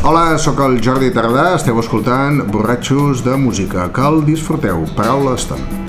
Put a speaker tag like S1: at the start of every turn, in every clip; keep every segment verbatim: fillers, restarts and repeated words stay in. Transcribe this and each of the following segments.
S1: Hola, sóc el Jordi Tardà, esteu escoltant Borratxos de Música. Que el disfruteu. Paraula d'estona.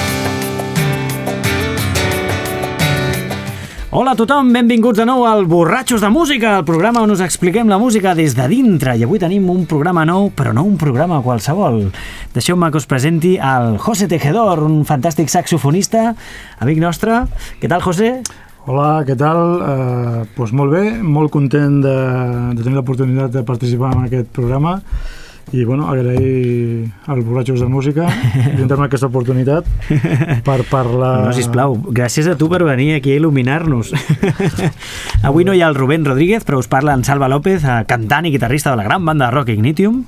S2: Hola a tothom, benvinguts de nou al Borratxos de Música, el programa on us expliquem la música des de dintre. I avui tenim un programa nou, però no un programa qualsevol. Deixeu-me que us presenti el José Tejedor, un fantàstic saxofonista, amic nostre. Què tal, José?
S3: Hola, què tal? Uh, pues molt bé, molt content de, de tenir l'oportunitat de participar en aquest programa i bueno, agrair als Borratxos de Música brindar-me aquesta oportunitat per parlar...
S2: No, sisplau, gràcies a tu per venir aquí a il·luminar-nos. Avui no hi ha el Rubén Rodríguez, però us parla en Salva López, cantant i guitarrista de la gran banda de rock Ignitium.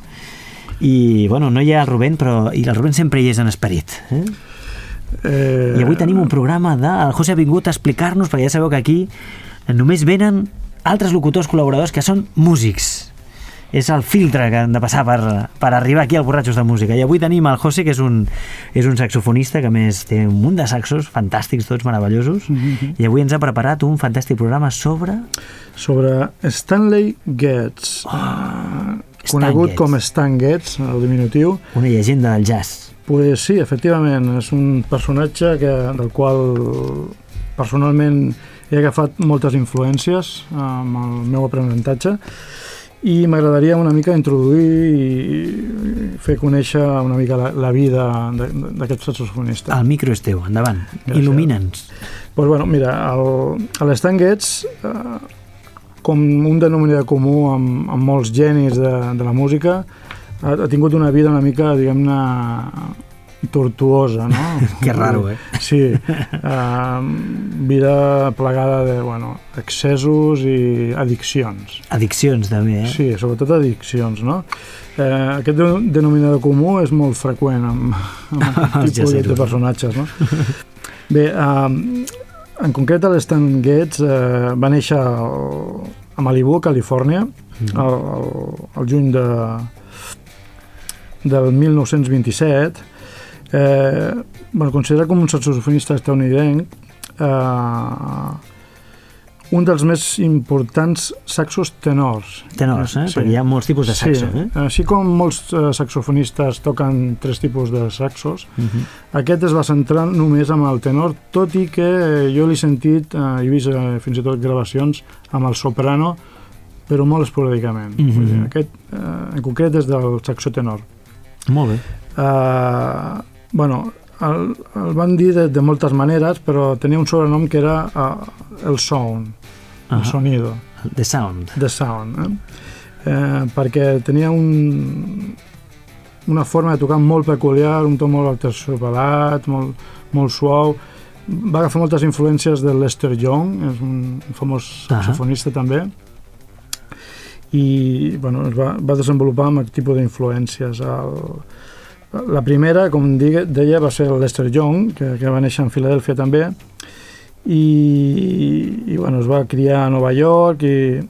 S2: I bueno, no hi ha el Rubén, però i el Rubén sempre hi és en esperit. Eh? Eh... I avui tenim un programa de... El José ha vingut a explicar-nos, perquè ja sabeu que aquí només venen altres locutors col·laboradors que són músics. És el filtre que han de passar per, per arribar aquí al Borratxos de Música. I avui tenim el José, que és un, és un saxofonista, que a més té un munt de saxos fantàstics, tots meravellosos, mm-hmm. I avui ens ha preparat un fantàstic programa sobre...
S3: Sobre Stanley Getz, oh, uh, conegut Getz. com Stan Getz, el diminutiu.
S2: Una llegenda del jazz.
S3: Pues sí, efectivament, és un personatge que, del qual personalment he agafat moltes influències amb el meu aprenentatge i m'agradaria una mica introduir i fer conèixer una mica la, la vida d'aquest saxofonista.
S2: El micro és teu, endavant, il·lumina'ns.
S3: Pues bueno, mira, el Stan Getz, eh, com un denominador comú amb, amb molts genis de, de la música, ha, ha tingut una vida una mica, diguem-ne, tortuosa, no?
S2: Que raro, eh?
S3: Sí, uh, vida plagada de, bueno, excessos i addiccions.
S2: Addiccions, també, eh?
S3: Sí, sobretot addiccions, no? Eh, aquest denominador comú és molt freqüent amb, amb aquest tipus de personatges, no? Bé, uh, en concret l'Stan Getz uh, va néixer a Malibu, Califòrnia, mm-hmm. el, el, el juny de, del mil nou-cents vint-i-set. Eh, bueno, considerat com un saxofonista estadounidenc, eh, un dels més importants saxos tenors.
S2: Tenors, eh? Sí. Perquè hi ha molts tipus de saxo.
S3: Sí.
S2: Eh?
S3: Així com molts eh, saxofonistes toquen tres tipus de saxos, uh-huh. Aquest es va centrar només amb el tenor, tot i que eh, jo l'he sentit, eh, he vist eh, fins i tot gravacions amb el soprano, però molt esporàdicament. Uh-huh. Aquest, eh, en concret, és del saxo tenor.
S2: Molt bé.
S3: Uh, bueno, el, el van dir de, de moltes maneres, però tenia un sobrenom que era uh, el sound, uh-huh. El sonido.
S2: The sound.
S3: The sound, eh? Eh, perquè tenia un, una forma de tocar molt peculiar, un to molt aterciopelat, molt, molt suau. Va agafar moltes influències de Lester Young, és un famós saxofonista uh-huh. també, i bueno, es va, va desenvolupar amb aquest tipus d'influències. El, la primera, com digue, deia, va ser el Lester Young, que, que va néixer en Filadèlfia també, i, i bueno, es va criar a Nova York,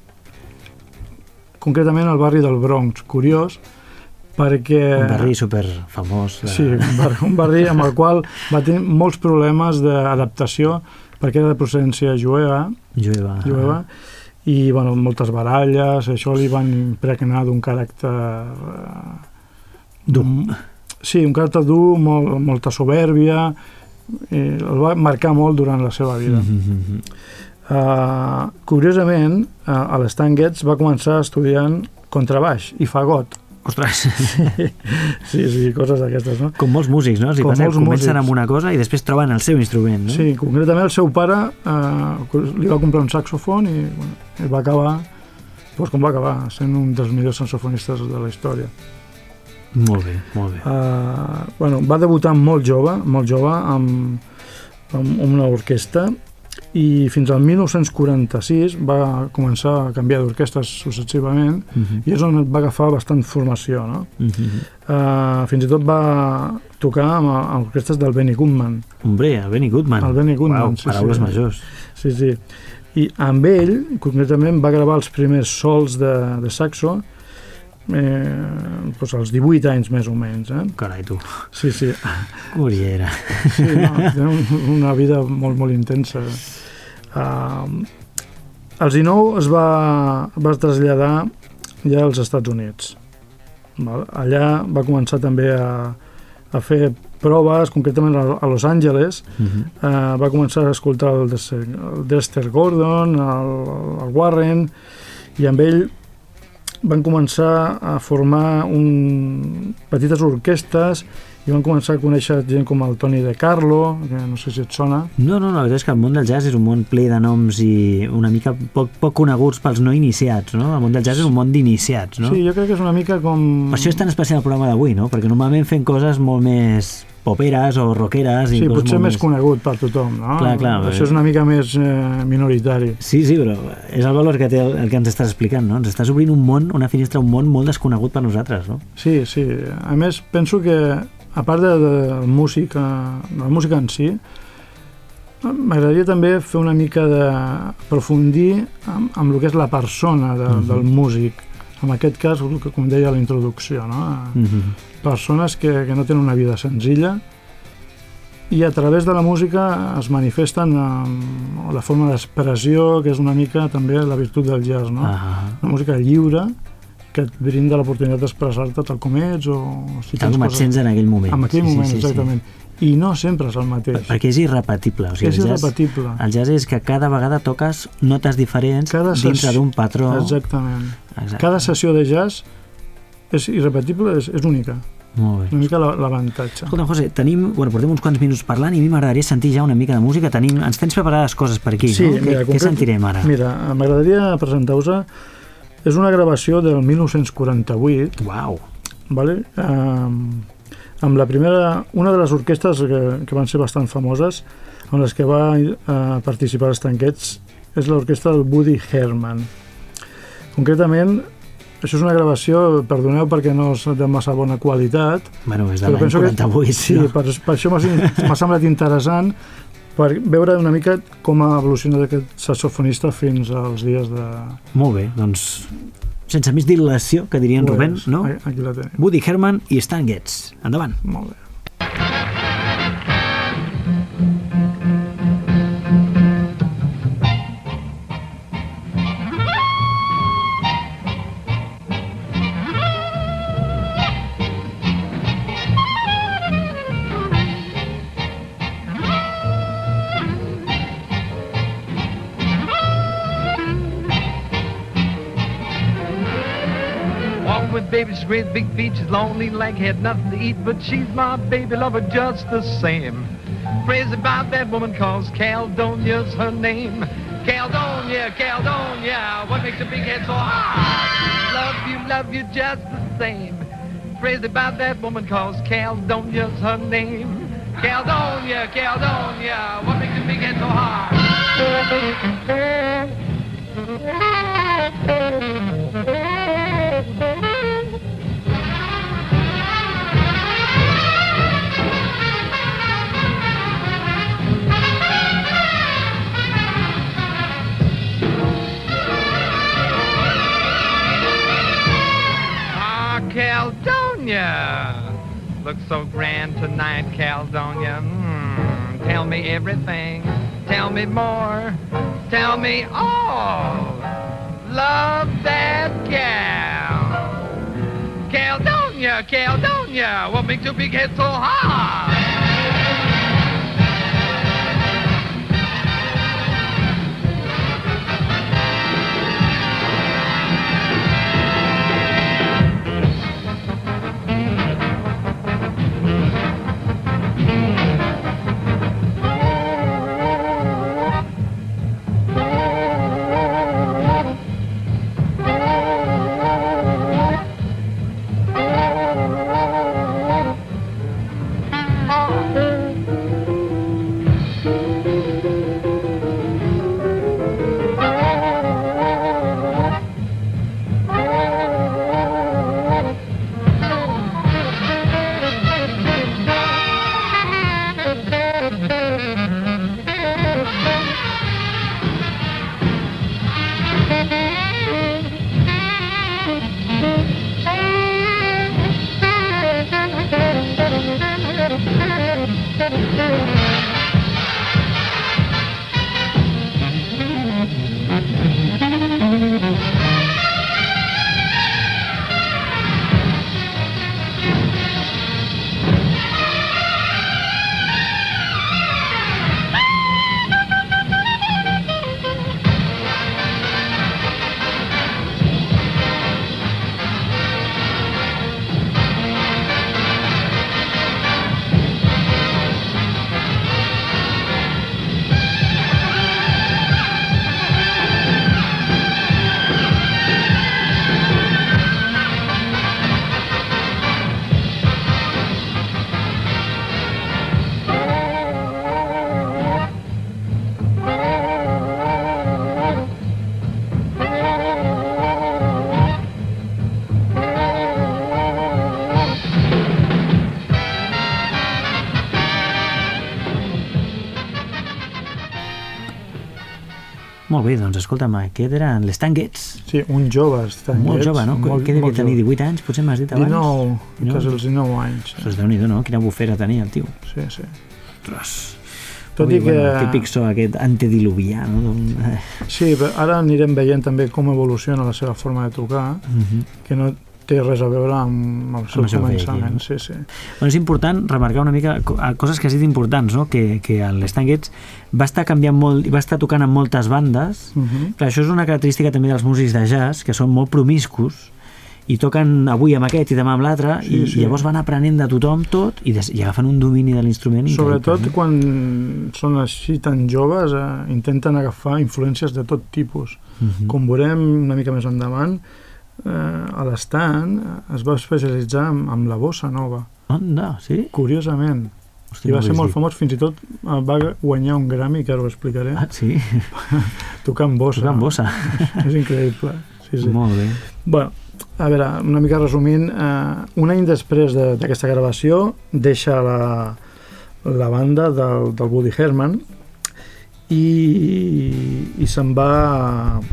S3: i concretament al barri del Bronx. Curiós, perquè...
S2: Un barri superfamós. De...
S3: Sí, un barri, un barri amb el qual va tenir molts problemes d'adaptació, perquè era de procedència jueva.
S2: Jueva.
S3: jueva i bueno, moltes baralles, això li van impregnar d'un caràcter uh,
S2: dur.
S3: Sí, un caràcter dur, molt, molta soberbia, i el va marcar molt durant la seva vida. Mm-hmm. Uh, curiosament, uh, l'Stan Getz va començar estudiant contrabaix i fagot.
S2: Ostres!
S3: Sí, sí, sí, coses d'aquestes, no?
S2: Com molts músics, no? Si
S3: Com
S2: passa,
S3: molts
S2: comencen
S3: músics.
S2: amb una cosa i després troben el seu instrument, no?
S3: Sí, concretament el seu pare uh, li va comprar un saxofon i, bueno, i va acabar, doncs com va acabar, sent un dels millors saxofonistes de la història.
S2: Molt bé, molt bé.
S3: Uh, bueno, va debutar molt jove, molt jove, amb, amb una orquestra, i fins al mil nou-cents quaranta-sis va començar a canviar d'orquestres successivament, uh-huh. I és on va agafar bastant formació, no? Uh-huh. Uh, fins i tot va tocar amb, amb orquestres del Benny Goodman.
S2: Hombre, el Benny Goodman.
S3: El Benny Goodman,
S2: Uau,
S3: sí,
S2: paraules
S3: sí.
S2: majors.
S3: Sí, sí. I amb ell, concretament, va gravar els primers sols de, de saxo, eh, doncs als divuit anys més o menys, eh?
S2: Carai, tu.
S3: Sí, sí.
S2: Curiera.
S3: Sí, no, tenen una vida molt, molt intensa. Uh, als dinou es va, va traslladar ja als Estats Units. Val? Allà va començar també a, a fer proves, concretament a Los Angeles. Uh-huh. uh, va començar a escoltar el Dexter, el Dexter Gordon, el, el Warren, i amb ell van començar a formar un, petites orquestes i van començar a conèixer gent com el Tony De Carlo, que no sé si et sona.
S2: No, no, no, la veritat és que el món del jazz és un món ple de noms i una mica poc, poc coneguts pels no iniciats, no? El món del jazz és un món d'iniciats, no?
S3: Sí, jo crec que és una mica com...
S2: Per això és tan especial el programa d'avui, no? Perquè normalment fem coses molt més poperes o rockeres...
S3: Sí, potser més conegut per tothom, no?
S2: Clar, clar.
S3: Això és una mica més eh, minoritari.
S2: Sí, sí, però és el valor que té el, el que ens estàs explicant, no? Ens estàs obrint un món, una finestra, un món molt desconegut per nosaltres, no?
S3: Sí, sí. A més, penso que, a part de, de, la música, de la música en si, m'agradaria també fer una mica de aprofundir amb, amb el que és la persona de, uh-huh. del músic. En aquest cas, com deia a la introducció, no? Uh-huh. Persones que, que no tenen una vida senzilla i a través de la música es manifesten amb la forma d'expressió, que és una mica també la virtut del jazz, no? Uh-huh. Una música lliure que et brinda l'oportunitat d'expressar-te tal com ets o si
S2: tal com et sents en aquell moment.
S3: En aquell
S2: sí,
S3: moment,
S2: sí, sí,
S3: exactament.
S2: Sí.
S3: I no sempre és el mateix.
S2: Per, perquè és irrepetible. O sigui,
S3: és
S2: el jazz,
S3: irrepetible.
S2: El jazz és que cada vegada toques notes diferents
S3: cada
S2: dintre d'un patró.
S3: Exactament.
S2: Exacte.
S3: Cada sessió de jazz és irrepetible, és, és única.
S2: Molt bé.
S3: Una mica l'avantatge.
S2: Escolta, José, tenim, bueno, portem uns quants minuts parlant i a mi m'agradaria sentir ja una mica de música. Tenim, ens tens preparades coses per aquí,
S3: sí,
S2: no?
S3: Mira,
S2: Què, què sentirem ara?
S3: Mira, m'agradaria presentar-vos. És una gravació del mil nou-cents quaranta-vuit.
S2: Uau!
S3: Vale? Um, amb la primera, una de les orquestes que, que van ser bastant famoses, en les que va uh, participar els tanquets, és l'orquestra del Woody Herman. Concretament, això és una gravació, perdoneu perquè no és de massa bona qualitat.
S2: Bueno, és de l'any quaranta-vuit.
S3: Que, sí, no? per, per això m'ha semblat interessant per veure una mica com ha evolucionat aquest saxofonista fins als dies de...
S2: Molt bé, doncs sense més dilació, que diria en
S3: pues,
S2: Rubén, no?
S3: Aquí la tenim.
S2: Woody Herman i Stan Getz. Endavant.
S3: Molt bé.
S4: Baby, she's great big feet, she's lonely like had nothing to eat, but she's my baby lover just the same. Crazy about that woman cause Caledonia's her name. Caledonia, Caledonia, what makes your big head so hard? Love you, love you just the same. Crazy about that woman cause Caledonia's her name. Caledonia, Caledonia, what makes your big head so hard? Caledonia, looks so grand tonight, Caledonia. Mm, tell me everything, tell me more, tell me all. Love that gal. Caledonia, Caledonia, what makes your big head so hard?
S2: Molt bé, doncs escolta'm, aquest era en l'Stan Getz.
S3: Sí, un jove Stan Getz.
S2: Molt jove, no?
S3: Molt,
S2: Què devia
S3: molt
S2: tenir,
S3: jove.
S2: divuit anys, potser m'has dit abans?
S3: dinou,
S2: dinou.
S3: quasi els dinou anys.
S2: Ostres, Déu-n'hi-do, no? Quina bufera tenia el tio.
S3: Sí, sí.
S2: Ostres.
S3: Tot
S2: Ui,
S3: i que...
S2: bueno, el típic so aquest antediluvià, no? D'un- eh,
S3: Sí, però ara anirem veient també com evoluciona la seva forma de tocar,
S2: mhm.
S3: que no té res a veure amb el seu
S2: el seu
S3: començament.
S2: vehicle,
S3: Sí, sí.
S2: Bueno, és important remarcar una mica co- a coses que has dit importants, no? Que, que l'Stan Getz va estar canviant molt, i va estar tocant en moltes bandes.
S3: Uh -huh.
S2: Clar, això és una característica també dels músics de jazz, que són molt promiscus, i toquen avui amb aquest i demà amb l'altre,
S3: Sí,
S2: i,
S3: sí.
S2: i llavors van aprenent de tothom tot i, des, i agafen un domini de l'instrument.
S3: Sobretot
S2: increïble,
S3: quan són així tan joves, eh, intenten agafar influències de tot tipus.
S2: no? Mhm.
S3: Com veurem una mica més endavant, eh, a l'Stan es va especialitzar en, en la bossa nova,
S2: Onda, sí?
S3: curiosament.
S2: Hosti,
S3: I va
S2: no ho
S3: ser
S2: hagués
S3: molt
S2: dit.
S3: famós, fins i tot eh, va guanyar un Grammy, que ara ho explicaré,
S2: Ah, sí?
S3: tocant bossa.
S2: Tocant bossa.
S3: És increïble. Sí, sí.
S2: Molt bé.
S3: Bueno, a veure, una mica resumint, eh, un any després de- d'aquesta gravació deixa la, la banda del, del Woody Herman i, i se'n va a,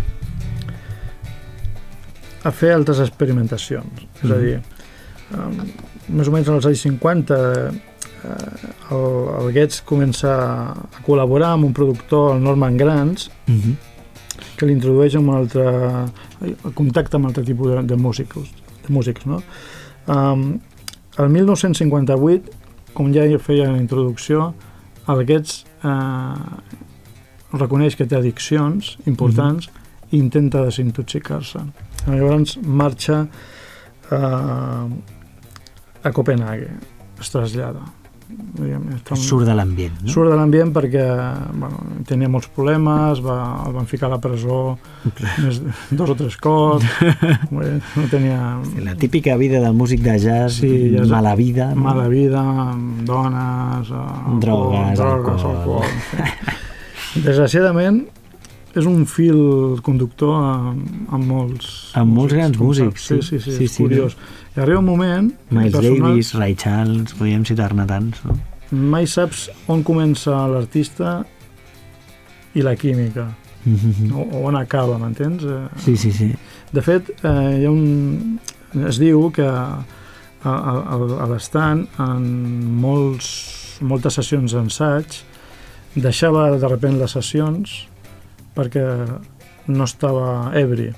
S3: a fer altres experimentacions. És a dir, um, més o menys als anys cinquanta eh, el, el Getz comença a col·laborar amb un productor, el Norman Granz,
S2: Mhm.
S3: que l'introdueix en un altre el contacte amb altre tipus de, de músics, de músics, no? Um, el mil nou-cents cinquanta-vuit, com ja feia la introducció, el Getz eh, reconeix que té addiccions importants i intenta desintoxicar-se. Llavors marxa eh, a Copenhague, es trasllada. Diguem, està un-
S2: Surt de l'ambient, no?
S3: Surt de l'ambient perquè bueno, tenia molts problemes, va, el van ficar a la presó més, dos o tres cops, bé, no tenia
S2: La típica vida del músic de jazz,
S3: Sí, jazz-
S2: mala vida, no?
S3: mala vida, amb dones, alcohol,
S2: Drogues,
S3: drogues
S2: alcohol.
S3: alcohol. Sí. Desgraciadament, és un fil conductor amb, amb molts...
S2: Amb molts grans
S3: com
S2: músics,
S3: saps.
S2: sí.
S3: Sí, sí, sí,
S2: Sí,
S3: és
S2: sí,
S3: curiós. I arriba un moment...
S2: Miles
S3: personal,
S2: Davis, Ray Charles, podríem citar-ne tants, no?
S3: Mai saps on comença l'artista i la química,
S2: Mhm.
S3: o, o on acaba, m'entens? Eh,
S2: Sí, sí, sí.
S3: De fet, eh, hi ha un... es diu que a, a, a, a l'Stan, en molts, moltes sessions d'ensaig, deixava de repent les sessions perquè no estava ebri.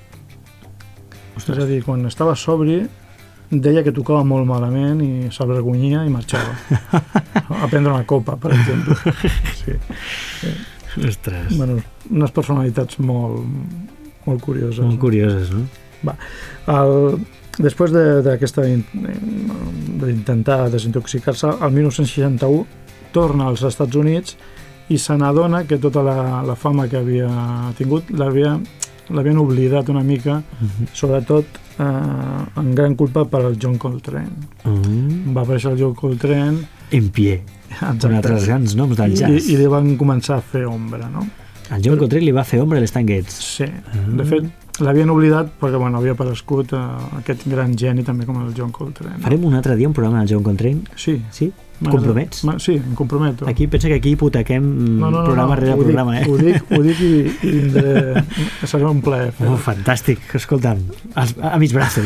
S3: És a dir, quan estava sobri, deia que tocava molt malament i s'avergonyia i marxava. A prendre una copa, per exemple. Sí.
S2: Ostres.
S3: Bueno, unes personalitats molt, molt curioses.
S2: Molt curioses, no?
S3: El, després de- d'aquesta in- d'intentar desintoxicar-se, el mil nou-cents seixanta-u torna als Estats Units i se n'adona que tota la, la fama que havia tingut l'havia l'havien oblidat una mica, sobretot eh, en gran culpa per al John Coltrane.
S2: Mm.
S3: Va aparèixer el John Coltrane
S2: En pie. Són altres grans noms del
S3: i,
S2: jazz.
S3: i li van començar a fer ombra, no?
S2: El John Coltrane li va fer ombra a l'Stan Getz.
S3: Sí, de fet, l'havien oblidat perquè bueno, havia aparegut eh, aquest gran geni també com el John Coltrane.
S2: Farem un altre dia un programa del John Coltrane?
S3: Sí.
S2: Sí?
S3: M'agrada.
S2: Compromets?
S3: Ma- Sí, em comprometo.
S2: Aquí pensa que aquí hipotequem
S3: no, no, no,
S2: programa
S3: no,
S2: rere
S3: ho
S2: programa,
S3: dic,
S2: eh?
S3: Ho dic, ho dic i, i vindré... Serà un plaer.
S2: Oh, fantàstic, escolta'm, als, a mig braços.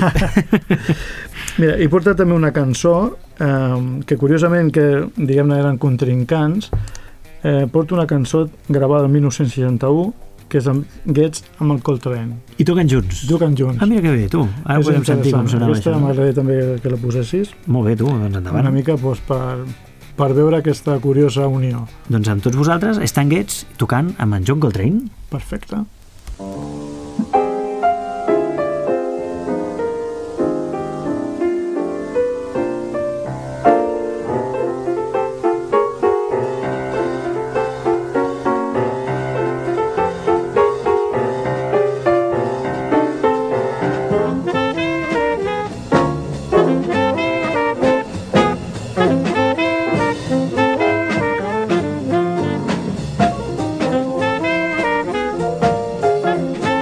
S3: Mira, he portat també una cançó eh, que curiosament que diguem-ne eren contrincants. Eh, porto una cançó gravada el mil nou-cents seixanta-u que és amb Getz amb el Coltrane.
S2: I toquen junts.
S3: Juguen junts.
S2: Ah, mira que bé, tu. Ara
S3: És
S2: podem sentir com
S3: interessant.
S2: sonava
S3: Aquesta
S2: això.
S3: m'agradaria també que la posessis
S2: Molt bé, tu, doncs endavant.
S3: una mica doncs, per, per veure aquesta curiosa unió.
S2: Doncs amb tots vosaltres, Stan Getz tocant amb en John Coltrane.
S3: Perfecte.
S5: Thank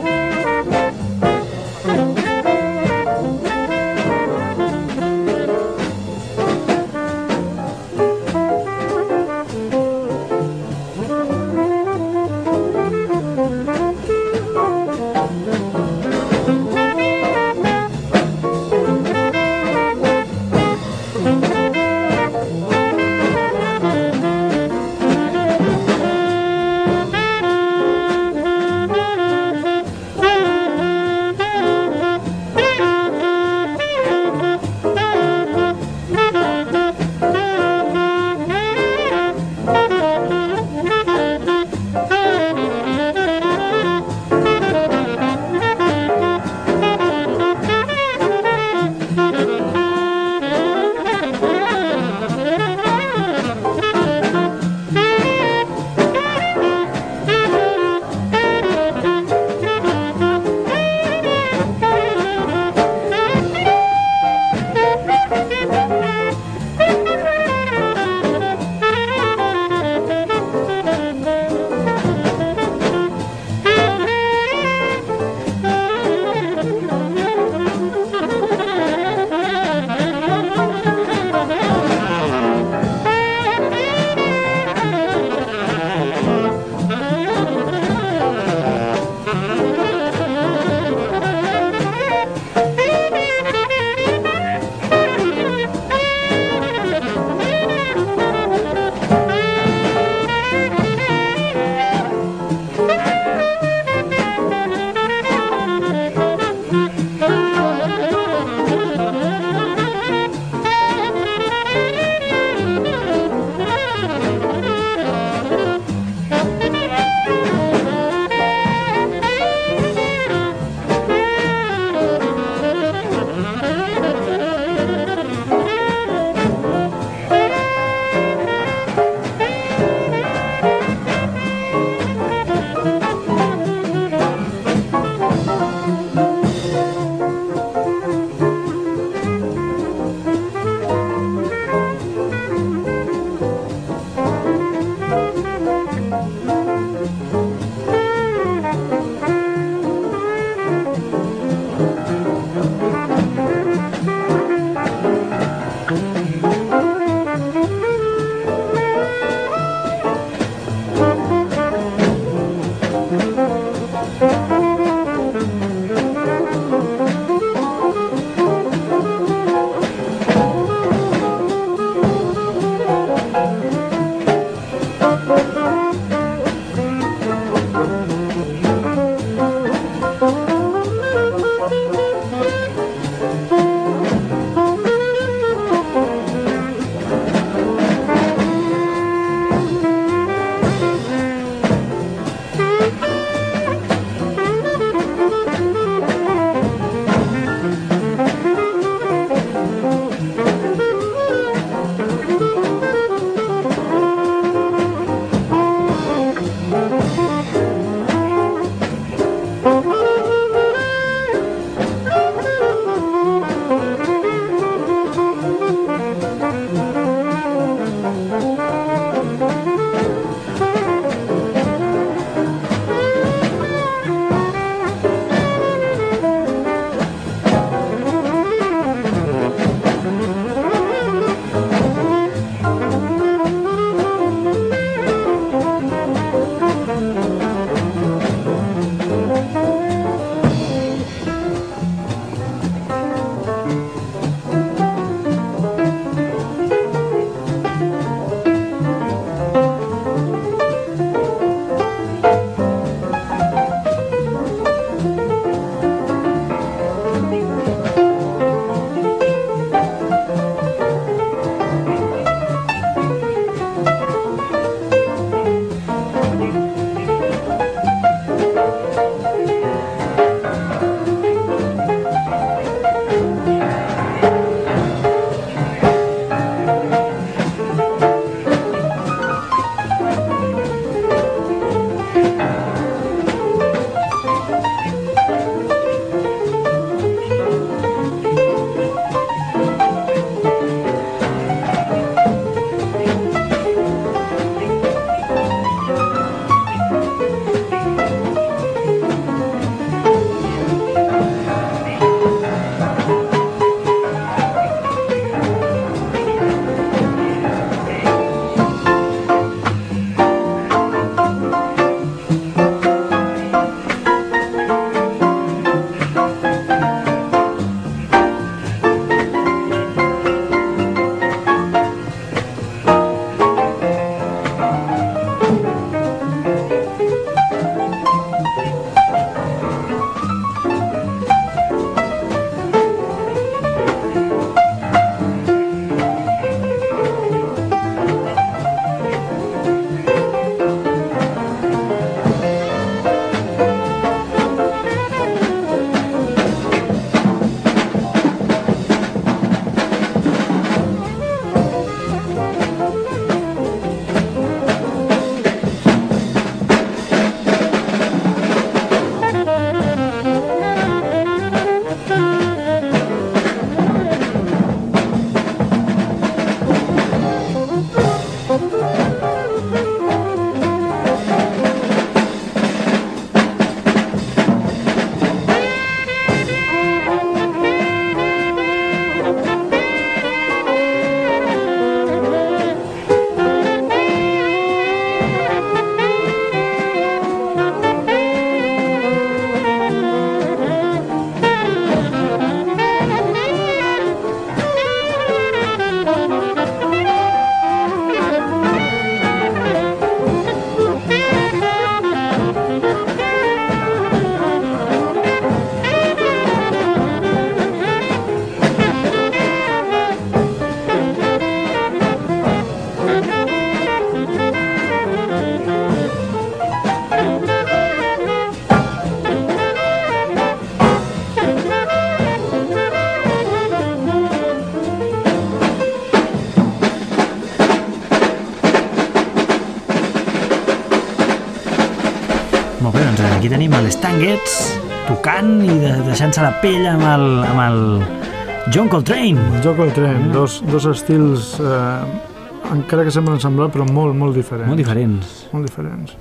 S2: Molt bé, doncs aquí tenim els Tanguets tocant i de, deixant-se la pell amb el, amb el John Coltrane.
S3: John Coltrane, mm. dos, dos estils eh, encara que semblen semblar, però molt, molt diferents.
S2: Molt diferents.
S3: Molt diferents.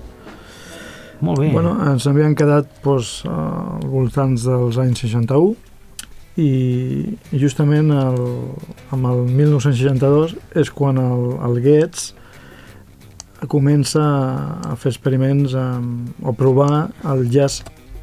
S2: Molt bé.
S3: Bueno, ens havien quedat doncs, al voltants dels anys seixanta-u i justament el, amb el mil nou-cents seixanta-dos és quan el, el Getz comença a fer experiments amb, o provar el jazz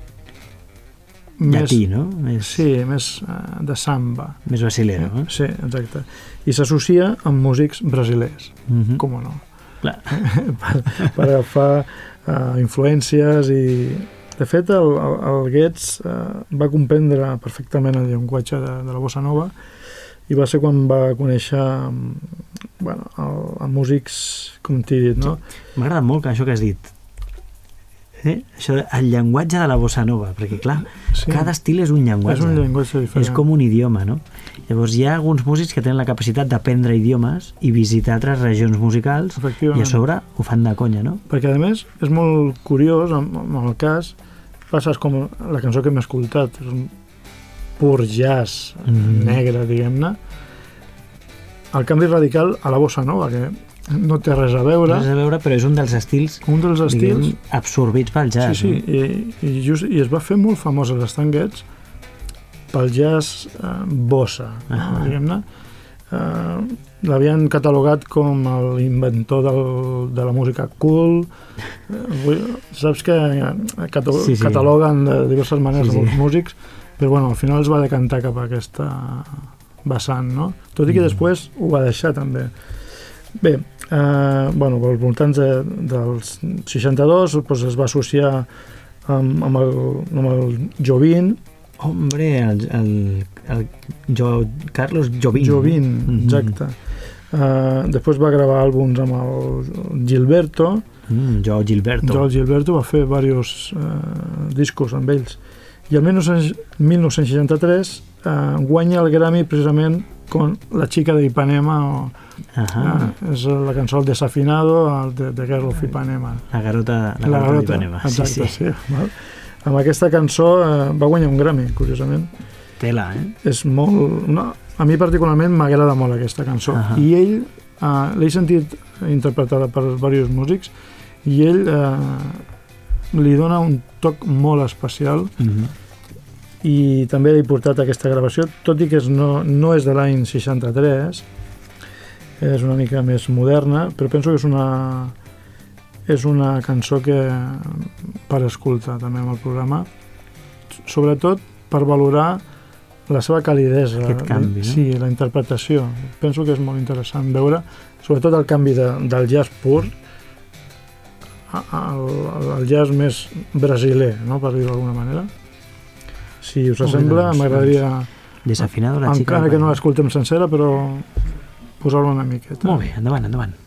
S2: llatí,
S3: més,
S2: no? Més...
S3: Sí, més uh, de samba.
S2: Més brasilero, eh?
S3: Sí, exacte. I s'associa amb músics brasilers,
S2: mm-hmm.
S3: com no?
S2: Clar.
S3: per, per agafar uh, influències i, De fet, el, el, el Getz eh, va comprendre perfectament el llenguatge de, de la bossa nova i va ser quan va conèixer bueno, el, el músics, com t'he dit, no?
S2: M'ha agradat molt això que has dit. Eh? Això, el llenguatge de la bossa nova, perquè clar, sí. cada estil és un llenguatge.
S3: És un llenguatge diferent.
S2: És com un idioma, no? Llavors hi ha alguns músics que tenen la capacitat d'aprendre idiomes i visitar altres regions musicals i a sobre ho fan de conya, no?
S3: Perquè a més és molt curiós, amb, amb el cas, passes com la cançó que hem escoltat, és un pur jazz mm. negre, diguem-ne, el canvi radical a la bossa nova, que no té res a veure.
S2: Res a veure, però és un dels estils,
S3: un dels estils
S2: diguem, absorbits pel jazz.
S3: Sí, sí,
S2: no?
S3: I, i, just, i es va fer molt famós als Stan Getz pel jazz eh, bossa, ah. no, diguem-ne. Eh, l'havien catalogat com l'inventor del, de la música cool. Eh, saps que catal sí, sí. cataloguen de diverses maneres sí, sí. els músics, però bueno, al final es va decantar cap a aquesta vessant, no? Tot i que mm. després ho va deixar també. Bé, eh, bueno, als voltants de, dels seixanta-dos doncs es va associar amb, amb, el, amb el Jobim.
S2: Hombre, el, el, el jo, Carlos Jobim.
S3: Jobim, mm-hmm. exacte. Eh, després va gravar àlbums amb el Gilberto.
S2: Mm, jo Gilberto.
S3: Jo Gilberto va fer diversos eh, discos amb ells. I el mil nou-cents seixanta-tres eh, guanya el Grammy precisament con La chica de Ipanema o,
S2: uh-huh.
S3: eh, és la cançó El desafinado el de, de Girl of Ipanema,
S2: la garota, la
S3: la
S2: garota
S3: d'Ipanema,
S2: sí, sí.
S3: sí, val? Amb aquesta cançó eh, va guanyar un Grammy, curiosament.
S2: Tela, eh?
S3: És molt, no, a mi particularment m'agrada molt aquesta cançó, uh-huh. i ell eh, l'he sentit interpretada per diversos músics i ell eh, li dona un toc molt especial. Uh-huh. I també he portat aquesta gravació, tot i que és no, no és de l'any seixanta-tres, és una mica més moderna, però penso que és una, és una cançó que per escoltar també amb el programa, sobretot per valorar la seva calidesa.
S2: Aquest canvi, no?
S3: Sí, la interpretació. Penso que és molt interessant veure, sobretot el canvi de, del jazz pur al, al jazz més brasiler, no? Per dir-ho d'alguna manera. Si us sembla, m'agradaria...
S2: Desafinado la chica.
S3: Encara que no l'escoltem sencera, però posar-lo una miqueta.
S2: Molt bé, endavant, endavant.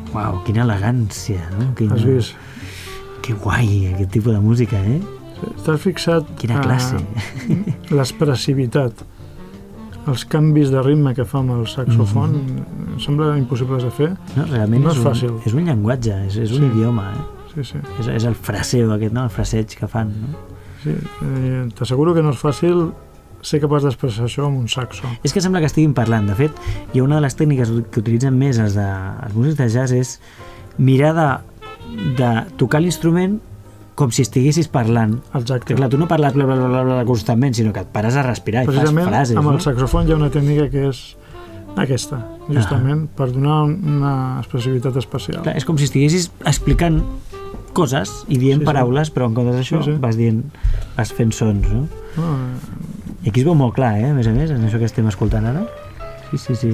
S2: Uau, quina elegància, no? Quina...
S3: Has vist?
S2: Que guai, aquest tipus de música, eh?
S3: T'has fixat
S2: Quina classe.
S3: a l'expressivitat, els canvis de ritme que fa amb el saxofon, mm-hmm. em sembla impossibles de fer.
S2: No, realment
S3: no
S2: és,
S3: és
S2: un,
S3: fàcil.
S2: És un llenguatge, és, és un
S3: Sí.
S2: idioma, eh?
S3: Sí, sí.
S2: És, és el fraseo aquest, no? El fraseig que fan, no?
S3: sí. Eh, t'asseguro que no és fàcil ser capaç d'expressar això amb un saxo.
S2: És que sembla que estiguin parlant. De fet, hi ha una de les tècniques que utilitzen més els, de, els músics de jazz és mirar de, de tocar l'instrument com si estiguessis parlant.
S3: Exacte.
S2: Que clar, tu no parles bla, bla, bla, bla, bla, constantment, sinó que et pares a respirar i fas
S3: Precisament
S2: frases,
S3: amb
S2: no?
S3: el saxofon hi ha una tècnica que és aquesta, justament, ah. per donar una expressivitat especial.
S2: Clar, és com si estiguessis explicant coses i dient
S3: Sí, sí.
S2: paraules, però en comptes d'això
S3: Sí, sí.
S2: vas dient, vas fent sons, no?
S3: No,
S2: I aquí es veu molt clar, eh? A més a més, en això que estem escoltant ara. Sí, sí, sí.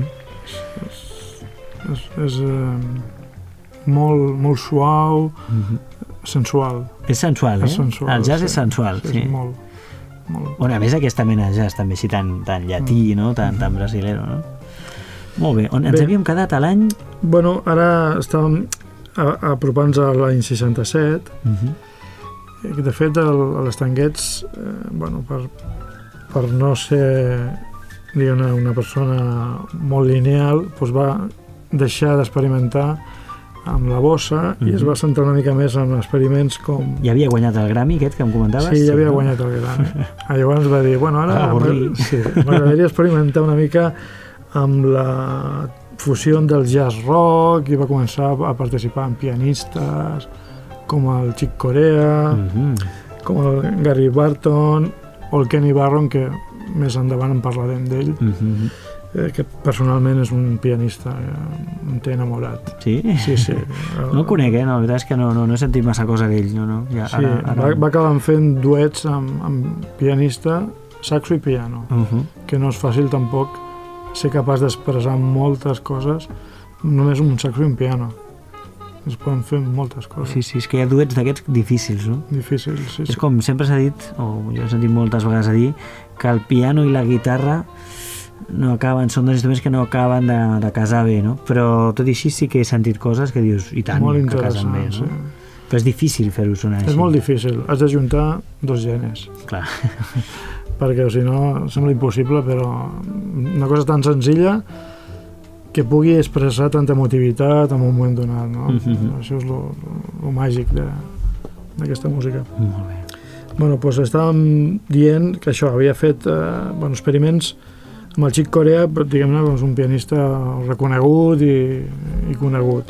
S3: és és eh, molt, molt suau,
S2: Mhm.
S3: sensual.
S2: És sensual, eh?
S3: És sensual,
S2: El jazz
S3: sí.
S2: és sensual,
S3: Sí,
S2: sí.
S3: és molt, molt...
S2: Bueno, a més aquesta mena de jazz també així tan, tan llatí,
S3: Mm.
S2: no? Tan, tan brasilero, no? Molt bé. On ens
S3: Bé.
S2: havíem quedat a l'any...
S3: Bueno, ara estàvem a- apropant-nos a l'any seixanta-set,
S2: Uh-huh.
S3: i de fet el, els tanguets, eh, bueno, per, per no ser diguem-ne, una persona molt lineal, doncs va deixar d'experimentar amb la bossa
S2: Mhm.
S3: i es va centrar una mica més en experiments com...
S2: Ja havia guanyat el Grammy, aquest que em comentaves?
S3: Sí, ja havia
S2: no?
S3: guanyat el Grammy. Ah, llavors va dir, bueno, ara
S2: Avorrit.
S3: m'a- sí, m'agradaria experimentar una mica amb la fusió del jazz rock i va començar a participar en pianistes com el Chick Corea,
S2: Mhm.
S3: com el Gary Barton o el Kenny Barron, que més endavant en parlarem d'ell,
S2: Mhm.
S3: eh, que personalment és un pianista que em té enamorat.
S2: Sí?
S3: Sí, sí.
S2: No el conec, eh? No, la veritat és que no, no, no he sentit massa cosa d'ell. No, no. Ja,
S3: Sí,
S2: ara, ara...
S3: va, va acabar fent duets amb, amb pianista, saxo i piano,
S2: Uh-huh.
S3: que no és fàcil tampoc ser capaç d'expressar moltes coses només amb un saxo i un piano. Es poden fer moltes coses.
S2: Sí, sí, és que hi ha duets d'aquests difícils, no?
S3: Difícil, sí,
S2: És
S3: sí.
S2: com sempre s'ha dit, o jo he sentit moltes vegades a dir, que el piano i la guitarra no acaben, són dos instruments que no acaben de, de casar bé, no? Però tot i així sí que he sentit coses que dius, i tant,
S3: Molt
S2: que casen
S3: interessant,
S2: bé, no?
S3: sí.
S2: Però és difícil fer-ho sonar així.
S3: És molt difícil. Has de juntar dos genes,
S2: Clar.
S3: perquè si no sembla impossible, però una cosa tan senzilla que pugui expressar tanta emotivitat en un moment donat, no?
S2: Mhm.
S3: Això és lo, lo, lo màgic de- d'aquesta música.
S2: Molt bé.
S3: Bueno, doncs estàvem dient que això, havia fet eh, bueno, experiments amb el Chick Corea, però, diguem-ne, doncs, un pianista reconegut i, i conegut.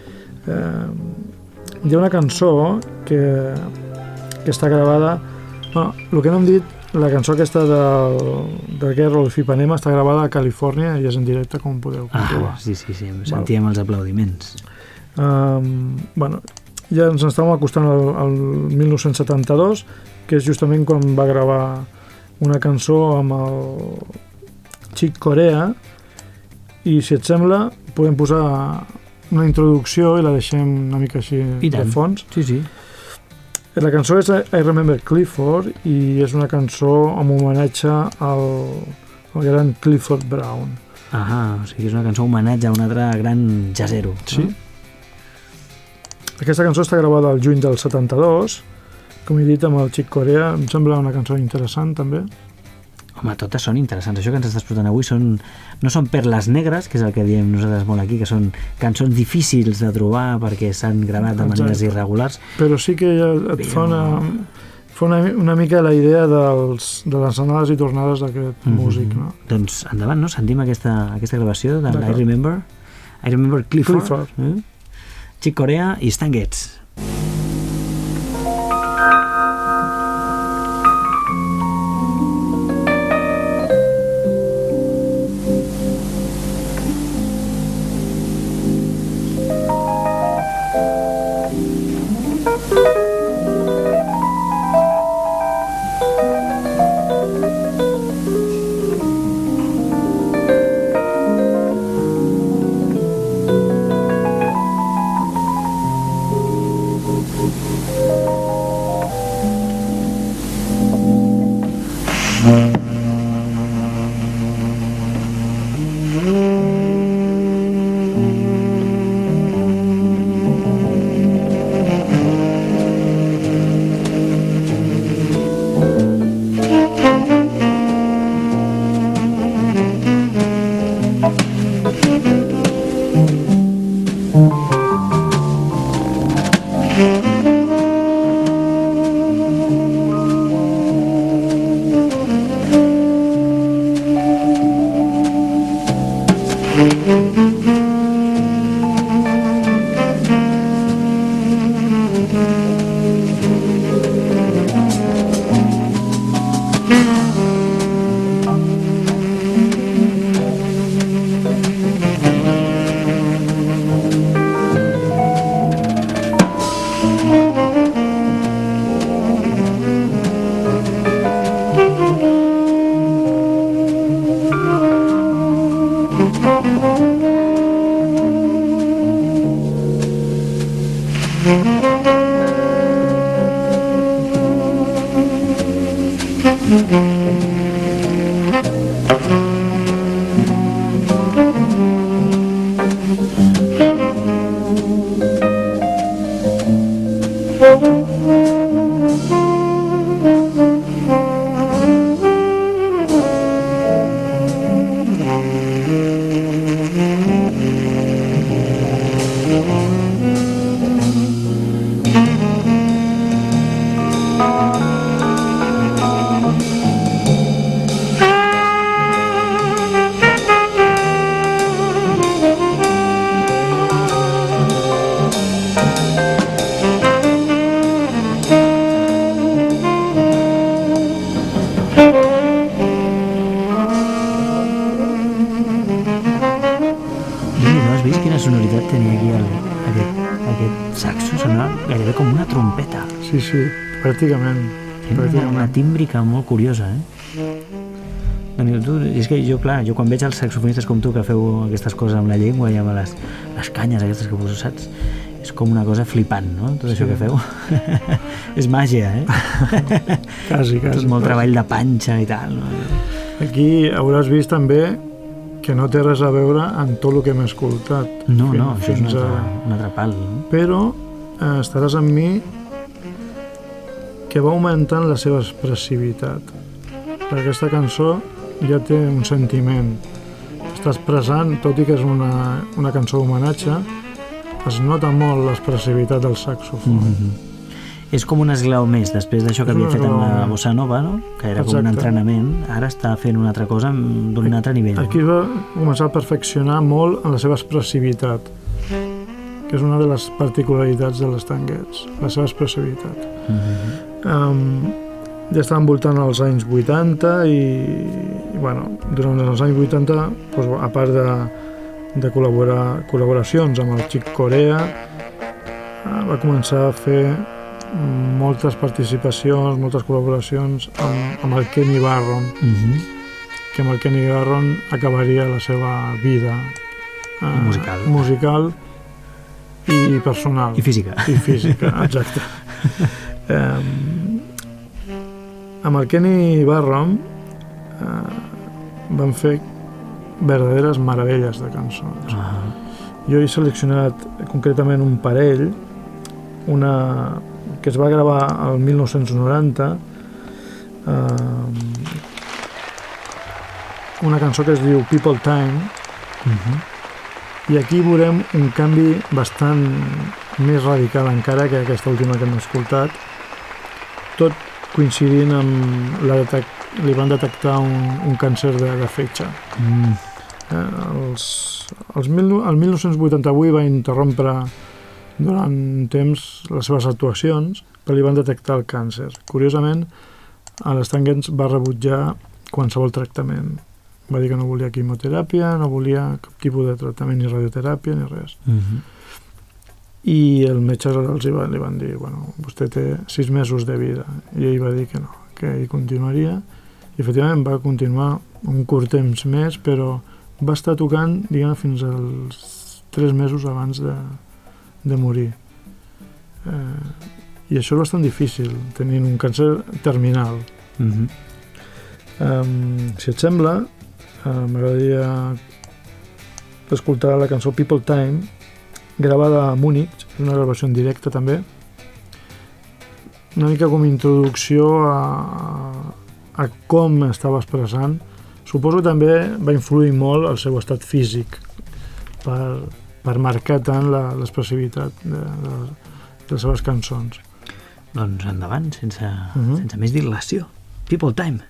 S3: Eh, hi ha una cançó que, que està gravada... Bueno, el que no hem dit, la cançó aquesta del, del Get Rolf i Panema està gravada a Califòrnia i és en directe, com podeu comprovar.
S2: Ah, sí, sí, sí, sentíem els aplaudiments.
S3: Um, bueno, ja ens estàvem acostant al, al mil nou-cents setanta-dos, que és justament quan va gravar una cançó amb el Chick Corea, i si et sembla podem posar una introducció i la deixem una mica així
S2: I
S3: de
S2: tant.
S3: fons.
S2: Sí, sí.
S3: La cançó és I Remember Clifford i és una cançó amb homenatge al, al gran Clifford Brown.
S2: Ah, o sigui, és una cançó homenatge a un altre gran jazzero.
S3: Sí.
S2: No?
S3: Aquesta cançó està gravada al juny del setanta-dos, com he dit, amb el Chick Corea. Em sembla una cançó interessant, també.
S2: Home, totes són interessants. Això que ens estàs portant avui són, no són perles negres, que és el que diem nosaltres molt aquí, que són cançons difícils de trobar perquè s'han gravat de maneres
S3: Exacte.
S2: irregulars.
S3: Però sí que ja et
S2: Però-
S3: fa una, fa una, una mica la idea dels, de les anades i tornades d'aquest
S2: Mhm.
S3: músic, no?
S2: Doncs endavant, no? Sentim aquesta, aquesta gravació de
S3: D'acord.
S2: I Remember. I Remember Clifford.
S3: Clifford.
S2: Eh? Chick Corea i Stan Getz.
S5: I
S2: sonoritat tenia aquí el, aquest, aquest saxo, sonava gairebé com una trompeta.
S3: Sí, sí, pràcticament.
S2: Era una, una tímbrica molt curiosa, eh? Daniel, tu, és que jo, clar, jo quan veig els saxofonistes com tu que feu aquestes coses amb la llengua i amb les, les canyes aquestes que poseu, saps? És com una cosa flipant, no? Tot això sí. que feu. És màgia, eh?
S3: Quasi, quasi.
S2: Tot molt treball de panxa i tal, no?
S3: Aquí hauràs vist també que no té res a veure amb tot el que hem escoltat.
S2: No,
S3: fins,
S2: no, això és un altre,
S3: a...
S2: un altre pal. No?
S3: Però eh, estaràs amb mi que va augmentant la seva expressivitat. Per aquesta cançó ja té un sentiment. Està expressant, tot i que és una, una cançó d'homenatge, es nota molt l'expressivitat del saxofon.
S2: Mm-hmm. És com un esglau més, després d'això que havia fet amb la bossa nova, no? Que era com un entrenament, ara està fent una altra cosa d'un altre nivell.
S3: Aquí va començar a perfeccionar molt en la seva expressivitat, que és una de les particularitats de les tanguets, la seva expressivitat. Mm-hmm. um, ja està envoltant els anys vuitanta i, i bueno, durant els anys vuitanta, doncs, a part de, de col·laborar, col·laboracions amb el Chick Corea, uh, va començar a fer moltes participacions, moltes col·laboracions amb, amb el Kenny Barron,
S2: uh-huh.
S3: que amb el Kenny Barron acabaria la seva vida eh,
S2: musical.
S3: musical i personal.
S2: I física.
S3: I física, exacte. eh, amb el Kenny Barron eh, van fer verdaderes meravelles de cançons.
S2: Uh-huh.
S3: Jo he seleccionat concretament un parell, una que es va gravar el mil nou-cents noranta, eh, una cançó que es diu People Time,
S2: uh-huh.
S3: i aquí veurem un canvi bastant més radical encara que aquesta última que hem escoltat, tot coincidint amb la detec- li van detectar un, un càncer de, de fetge.
S2: Mm.
S3: Eh, els, els mil, el mil nou-cents vuitanta-vuit va interrompre durant un temps les seves actuacions, però li van detectar el càncer. Curiosament, a les Tanguets va rebutjar qualsevol tractament. Va dir que no volia quimioteràpia, no volia cap tipus de tractament, ni radioteràpia, ni res.
S2: Uh-huh.
S3: I el metge els va, li van dir, bueno, vostè té sis mesos de vida. I ell va dir que no, que ell continuaria. I efectivament va continuar un curt temps més, però va estar tocant, diguem, fins als tres mesos abans de de morir. Eh, I això és bastant difícil, tenint un càncer terminal.
S2: Uh-huh.
S3: Um, si et sembla, uh, m'agradaria escoltar la cançó People Time, gravada a Múnich, una gravació en directe també, una mica com introducció a, a com estava expressant. Suposo que també va influir molt el seu estat físic per per marcar tant l'expressivitat de, de, de les seves cançons.
S2: Doncs endavant, sense,
S3: uh-huh.
S2: sense més dilació. People Time.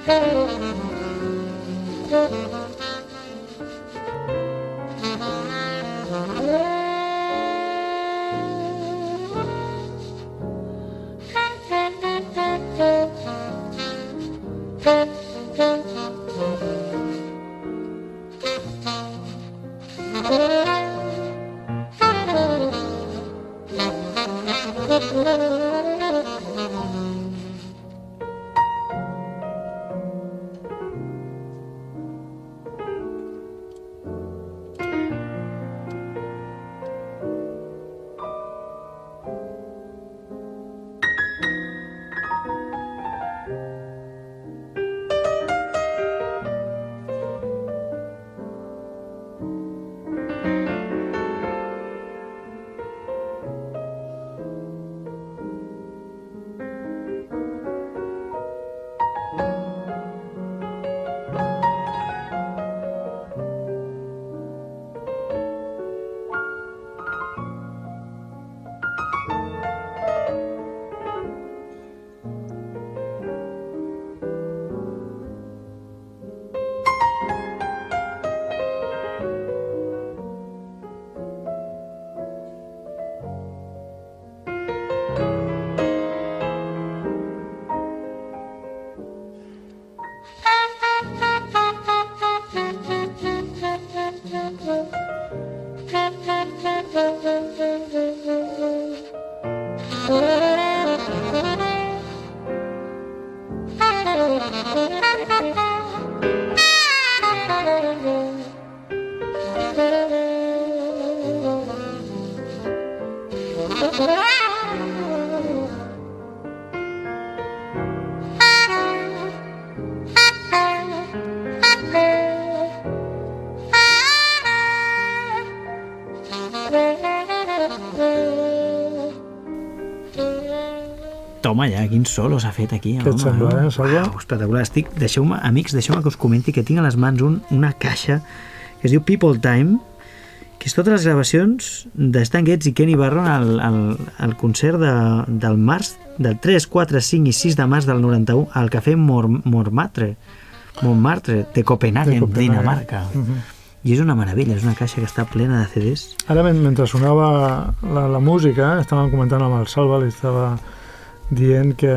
S2: Toma, ja, quin solo s'ha fet aquí.
S3: Què et sembla, eh, Salva?
S2: Uau, espectacular. Estic, deixeu-me, amics, deixeu-me que us comenti que tinc a les mans un, una caixa que es diu People Time, que és totes les gravacions de Stan Getz i Kenny Barron al, al, al concert de, del març, del tres, quatre, cinc i sis de març del noranta-u al Cafè Montmartre, Montmartre de Copenhagen,
S3: de Copenhagen.
S2: Dinamarca.
S3: Uh-huh.
S2: I és una meravella, és una caixa que està plena de C Ds.
S3: Ara, mentre sonava la, la música, estàvem comentant amb el Salva, li estava dient que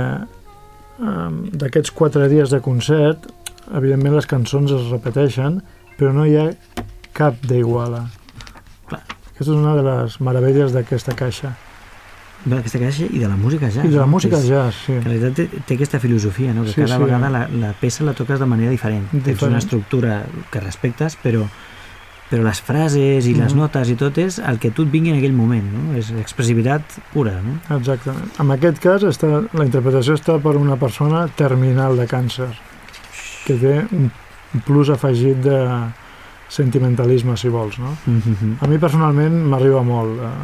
S3: um, d'aquests quatre dies de concert, evidentment les cançons es repeteixen, però no hi ha cap d'iguala. Aquesta és una de les meravelles d'aquesta caixa.
S2: D'aquesta caixa i de la música jazz.
S3: I de la
S2: no?
S3: música
S2: és,
S3: jazz, sí.
S2: En realitat té, té aquesta filosofia, no? Que
S3: sí,
S2: cada
S3: sí.
S2: vegada la, la peça la toques de manera diferent. diferent. Tens una estructura que respectes, però, però les frases i les mm-hmm. notes i tot és el que tu et vingui en aquell moment, no? És expressivitat pura, no?
S3: Exactament. En aquest cas, està, la interpretació està per una persona terminal de càncer, que té un plus afegit de sentimentalisme, si vols, no?
S2: Mm-hmm.
S3: A mi personalment m'arriba molt eh,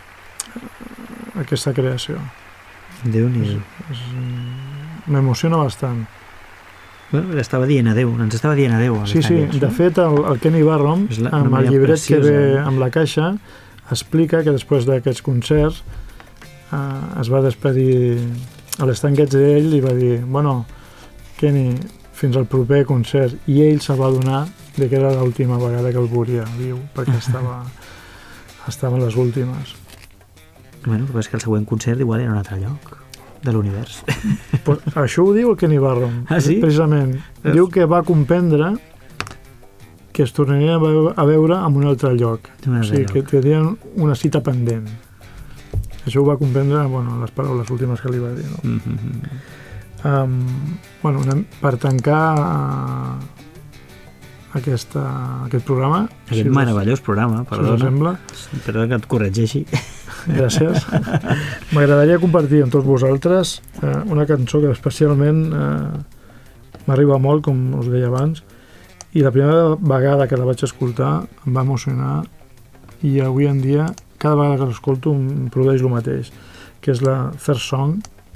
S3: aquesta creació.
S2: Déu-n'hi-do.
S3: M'emociona bastant.
S2: Bueno, estava dient adeu, ens estava dient adeu.
S3: Sí, sí,
S2: Aquests,
S3: de
S2: no?
S3: fet el, el Kenny Barron,
S2: la,
S3: amb el llibret preciosa, que ve
S2: eh?
S3: amb la caixa, explica que després d'aquests concerts eh, es va despedir a l'Stan Getz d'ell i va dir, bueno, Kenny, fins al proper concert, i ell se'l va donar de que era l'última vegada que el veuria viu, perquè estava, estava en les últimes.
S2: Bueno, però és que el següent concert igual era un altre lloc de l'univers.
S3: Pues, això ho diu el Kenny Barron.
S2: Ah, sí?
S3: Precisament.
S2: Veus?
S3: Diu que va comprendre que es tornaria a veure, a veure en un altre lloc.
S2: Un altre
S3: o sigui,
S2: lloc.
S3: que tenien una cita pendent. Això ho va comprendre, bueno, les paraules últimes que li va dir, no?
S2: Mm-hmm.
S3: Um, bueno, una, per tancar uh, aquesta, aquest programa...
S2: Aquest si meravellós programa, perdona.
S3: Si us sembla.
S2: Perdona que et corregeixi.
S3: Gràcies. M'agradaria compartir amb tots vosaltres eh, una cançó que especialment eh, m'arriba molt, com us deia abans, i la primera vegada que la vaig escoltar em va emocionar i avui en dia, cada vegada que l'escolto em produeix el mateix, que és la Third Song,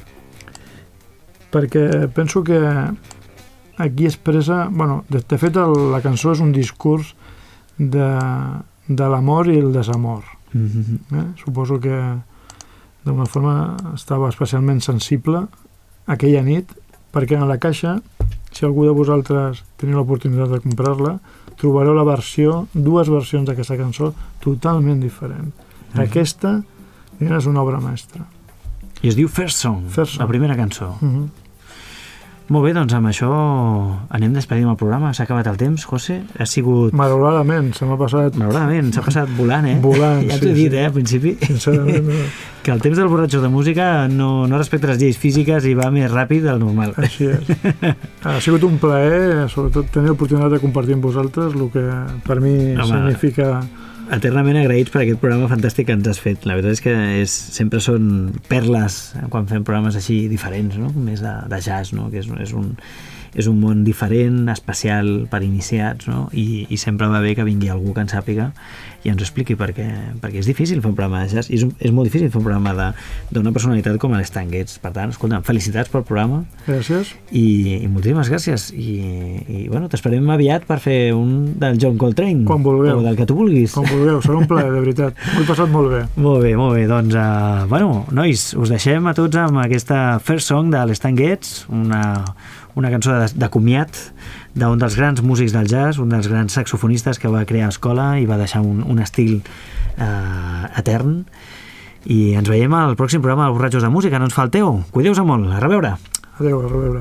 S3: perquè penso que aquí expressa... Bueno, de, de fet, el, la cançó és un discurs de, de l'amor i el desamor.
S2: Mm-hmm.
S3: Eh? Suposo que d'una forma estava especialment sensible aquella nit, perquè en la caixa si algú de vosaltres teniu l'oportunitat de comprar-la, trobareu la versió, dues versions d'aquesta cançó totalment diferent. Mm. Aquesta és una obra mestra.
S2: I es diu First Song,
S3: First Song.
S2: la primera cançó.
S3: Mm-hmm.
S2: Molt bé, doncs amb això anem despedint el programa. S'ha acabat el temps, José? Ha sigut...
S3: Malauradament, se m'ha passat...
S2: Malauradament, s'ha passat volant, eh?
S3: Volant,
S2: ja
S3: sí,
S2: t'ho he dit,
S3: sí.
S2: eh, al principi.
S3: Sincerament, no.
S2: Que el temps dels borratxos de música no, no respecta les lleis físiques i va més ràpid del normal.
S3: Així és. Ha sigut un plaer, sobretot tenir l'oportunitat de compartir amb vosaltres el que per mi
S2: Home,
S3: significa...
S2: Eternament agraïts per aquest programa fantàstic que ens has fet. La veritat és que és, sempre són perles quan fem programes així diferents, no? Més de, de jazz, no? Que és, és, un, és un món diferent, especial per iniciats, no? I, i sempre va bé que vingui algú que en sàpiga i ens ho expliqui, perquè, perquè és difícil fer un programa de jazz, és, un, és molt difícil fer un programa d'una personalitat com l'Stan Getz. Per tant, escolta, felicitats pel programa.
S3: Gràcies.
S2: I, i moltíssimes gràcies. I, i bueno, t'esperem aviat per fer un del John Coltrane.
S3: Quan vulgueu.
S2: O del que tu vulguis.
S3: Com vulgueu, serà un plaer, de veritat. M'ho he passat molt bé.
S2: Molt bé, molt bé. Doncs, uh, bueno, nois, us deixem a tots amb aquesta First Song de l'Stan Getz, una, una cançó de, de comiat d'un dels grans músics del jazz, un dels grans saxofonistes que va crear escola i va deixar un, un estil uh, etern. I ens veiem al pròxim programa de Borratxos de Música. No ens falteu. Cuideu-se molt. A reveure.
S3: Adéu, a reveure.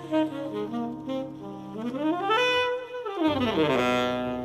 S5: Thank you.